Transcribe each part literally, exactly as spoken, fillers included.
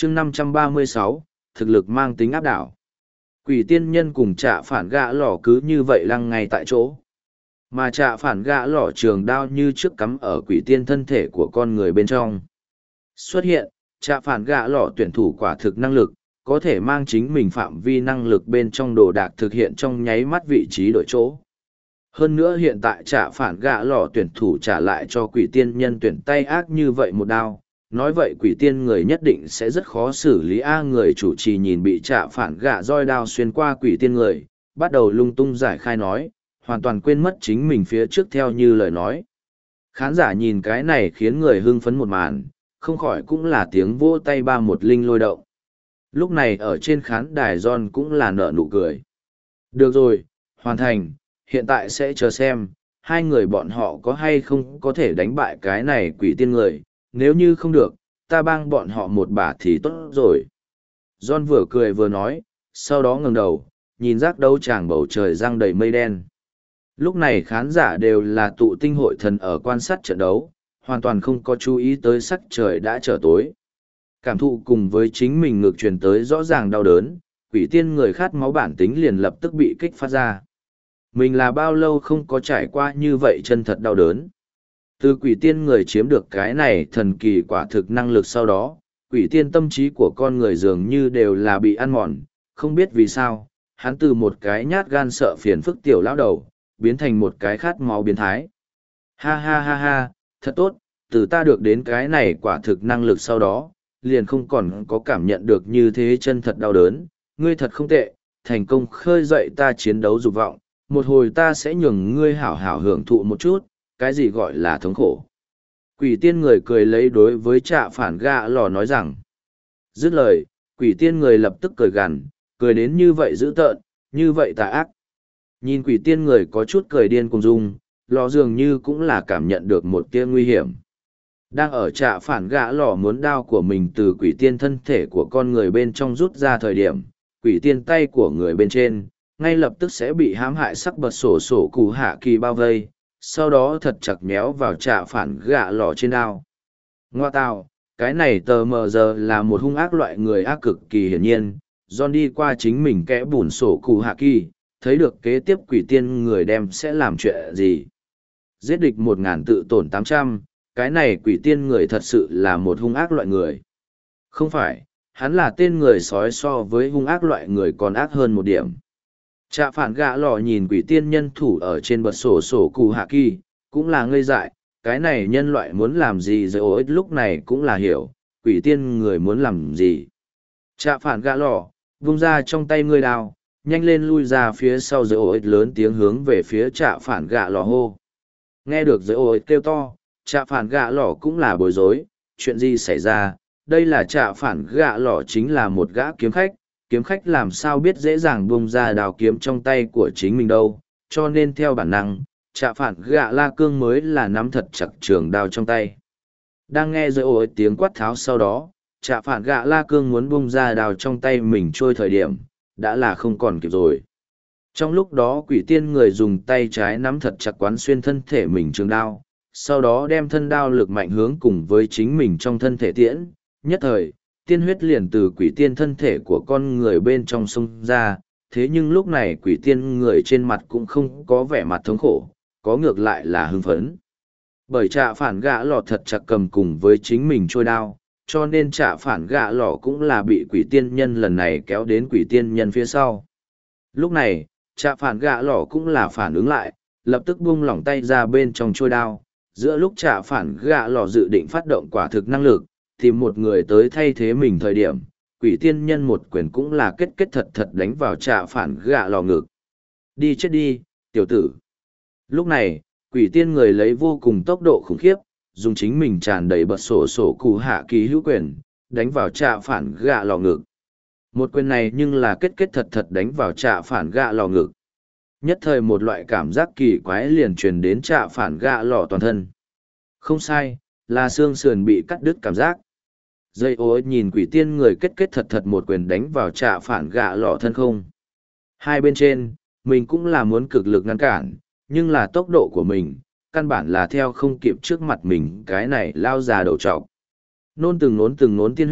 chương năm trăm ba mươi sáu, thực lực mang tính áp đảo. Quỷ tiên nhân cùng trạ phản gã lỏ cứ như vậy lăng ngay tại chỗ. Mà trạ phản gã lỏ trường đao như trước cắm ở quỷ tiên thân thể của con người bên trong. Xuất hiện, trạ phản gã lỏ tuyển thủ quả thực năng lực, có thể mang chính mình phạm vi năng lực bên trong đồ đạc thực hiện trong nháy mắt vị trí đổi chỗ. Hơn nữa hiện tại trạ phản gã lỏ tuyển thủ trả lại cho quỷ tiên nhân tuyển tay ác như vậy một đao. Nói vậy quỷ tiên người nhất định sẽ rất khó xử lý A người chủ trì nhìn bị trạ phản gã roi đao xuyên qua quỷ tiên người, bắt đầu lung tung giải khai nói, hoàn toàn quên mất chính mình phía trước theo như lời nói. Khán giả nhìn cái này khiến người hưng phấn một màn, không khỏi cũng là tiếng vỗ tay ba một linh lôi động. Lúc này ở trên khán đài John cũng là nở nụ cười. Được rồi, hoàn thành, hiện tại sẽ chờ xem, hai người bọn họ có hay không có thể đánh bại cái này quỷ tiên người, nếu như không được, ta bang bọn họ một bả thì tốt rồi. John vừa cười vừa nói, sau đó ngẩng đầu, nhìn rác đấu tràng bầu trời giăng đầy mây đen. Lúc này khán giả đều là tụ tinh hội thần ở quan sát trận đấu, hoàn toàn không có chú ý tới sắc trời đã trở tối. Cảm thụ cùng với chính mình ngược truyền tới rõ ràng đau đớn, quỷ tiên người khát máu bản tính liền lập tức bị kích phát ra. Mình là bao lâu không có trải qua như vậy chân thật đau đớn. Từ quỷ tiên người chiếm được cái này thần kỳ quả thực năng lực sau đó, quỷ tiên tâm trí của con người dường như đều là bị ăn mòn, không biết vì sao, hắn từ một cái nhát gan sợ phiền phức tiểu lão đầu, biến thành một cái khát máu biến thái. Ha ha ha ha, thật tốt, từ ta được đến cái này quả thực năng lực sau đó, liền không còn có cảm nhận được như thế chân thật đau đớn, ngươi thật không tệ, thành công khơi dậy ta chiến đấu dục vọng, một hồi ta sẽ nhường ngươi hảo hảo hưởng thụ một chút, cái gì gọi là thống khổ. Quỷ tiên người cười lấy đối với trạ phản gã lò nói rằng. Dứt lời, quỷ tiên người lập tức cười gằn, cười đến như vậy dữ tợn, như vậy tà ác. Nhìn quỷ tiên người có chút cười điên cùng dung, lò dường như cũng là cảm nhận được một tia nguy hiểm. Đang ở trạ phản gã lò muốn đao của mình từ quỷ tiên thân thể của con người bên trong rút ra thời điểm, quỷ tiên tay của người bên trên, ngay lập tức sẽ bị hãm hại sắc bật sổ sổ cụ hạ kỳ bao vây, sau đó thật chặt méo vào trạ phản gã lò trên đao. Ngoa tào, cái này tờ mờ giờ là một hung ác loại người ác cực kỳ hiển nhiên, John đi qua chính mình kẽ bùn sổ cụ hạ kỳ, thấy được kế tiếp quỷ tiên người đem sẽ làm chuyện gì. Giết địch một ngàn tự tổn tám trăm, cái này quỷ tiên người thật sự là một hung ác loại người. Không phải, hắn là tên người sói so với hung ác loại người còn ác hơn một điểm. Trạ phản gã lò nhìn quỷ tiên nhân thủ ở trên bật sổ sổ cụ hạ kỳ, cũng là ngây dại, cái này nhân loại muốn làm gì rồi ích lúc này cũng là hiểu, quỷ tiên người muốn làm gì. Trạ phản gã lò, vung ra trong tay ngươi đao, nhanh lên lui ra phía sau rồi ích lớn tiếng hướng về phía trạ phản gã lò hô. Nghe được rồi ích kêu to, trạ phản gã lò cũng là bối rối, chuyện gì xảy ra, đây là trạ phản gã lò chính là một gã kiếm khách. Kiếm khách làm sao biết dễ dàng bung ra đào kiếm trong tay của chính mình đâu, cho nên theo bản năng, trạ phản gã la cương mới là nắm thật chặt trường đao trong tay. Đang nghe rồi ôi tiếng quát tháo sau đó, trạ phản gã la cương muốn bung ra đào trong tay mình trôi thời điểm, đã là không còn kịp rồi. Trong lúc đó quỷ tiên người dùng tay trái nắm thật chặt quán xuyên thân thể mình trường đao, sau đó đem thân đao lực mạnh hướng cùng với chính mình trong thân thể tiễn, nhất thời tiên huyết liền từ quỷ tiên thân thể của con người bên trong sông ra, thế nhưng lúc này quỷ tiên người trên mặt cũng không có vẻ mặt thống khổ, có ngược lại là hưng phấn. Bởi trạ phản gã lò thật chặt cầm cùng với chính mình trôi đao, cho nên trạ phản gã lò cũng là bị quỷ tiên nhân lần này kéo đến quỷ tiên nhân phía sau. Lúc này, trạ phản gã lò cũng là phản ứng lại, lập tức buông lỏng tay ra bên trong trôi đao, giữa lúc trạ phản gã lò dự định phát động quả thực năng lực, tìm một người tới thay thế mình thời điểm, quỷ tiên nhân một quyền cũng là kết kết thật thật đánh vào trạ phản gã lò ngực. Đi chết đi, tiểu tử. Lúc này, quỷ tiên người lấy vô cùng tốc độ khủng khiếp, dùng chính mình tràn đầy bật sổ sổ cụ hạ kỳ hữu quyền, đánh vào trạ phản gã lò ngực. Một quyền này nhưng là kết kết thật thật đánh vào trạ phản gã lò ngực. Nhất thời một loại cảm giác kỳ quái liền truyền đến trạ phản gã lò toàn thân. Không sai, là xương sườn bị cắt đứt cảm giác. Dây ối nhìn quỷ tiên người kết kết thật thật một quyền đánh vào trạ phản gã lò thân không. Hai bên trên, mình cũng là muốn cực lực ngăn cản, nhưng là tốc độ của mình, căn bản là theo không kịp trước mặt mình cái này lao già đầu trọc. Nôn từng nốn từng nốn tiên huyết,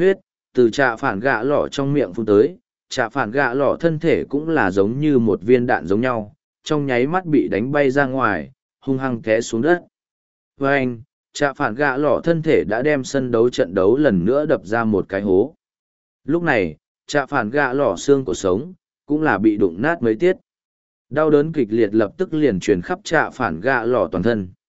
từ trạ phản gạ lỏ trong miệng phun tới, trạ phản gạ lỏ thân thể cũng là giống như một viên đạn giống nhau, trong nháy mắt bị đánh bay ra ngoài, hung hăng té xuống đất. Và anh, trạ phản gạ lỏ thân thể đã đem sân đấu trận đấu lần nữa đập ra một cái hố. Lúc này, trạ phản gạ lỏ xương của sống, cũng là bị đụng nát mấy tiết. Đau đớn kịch liệt lập tức liền truyền khắp trạ phản gạ lỏ toàn thân.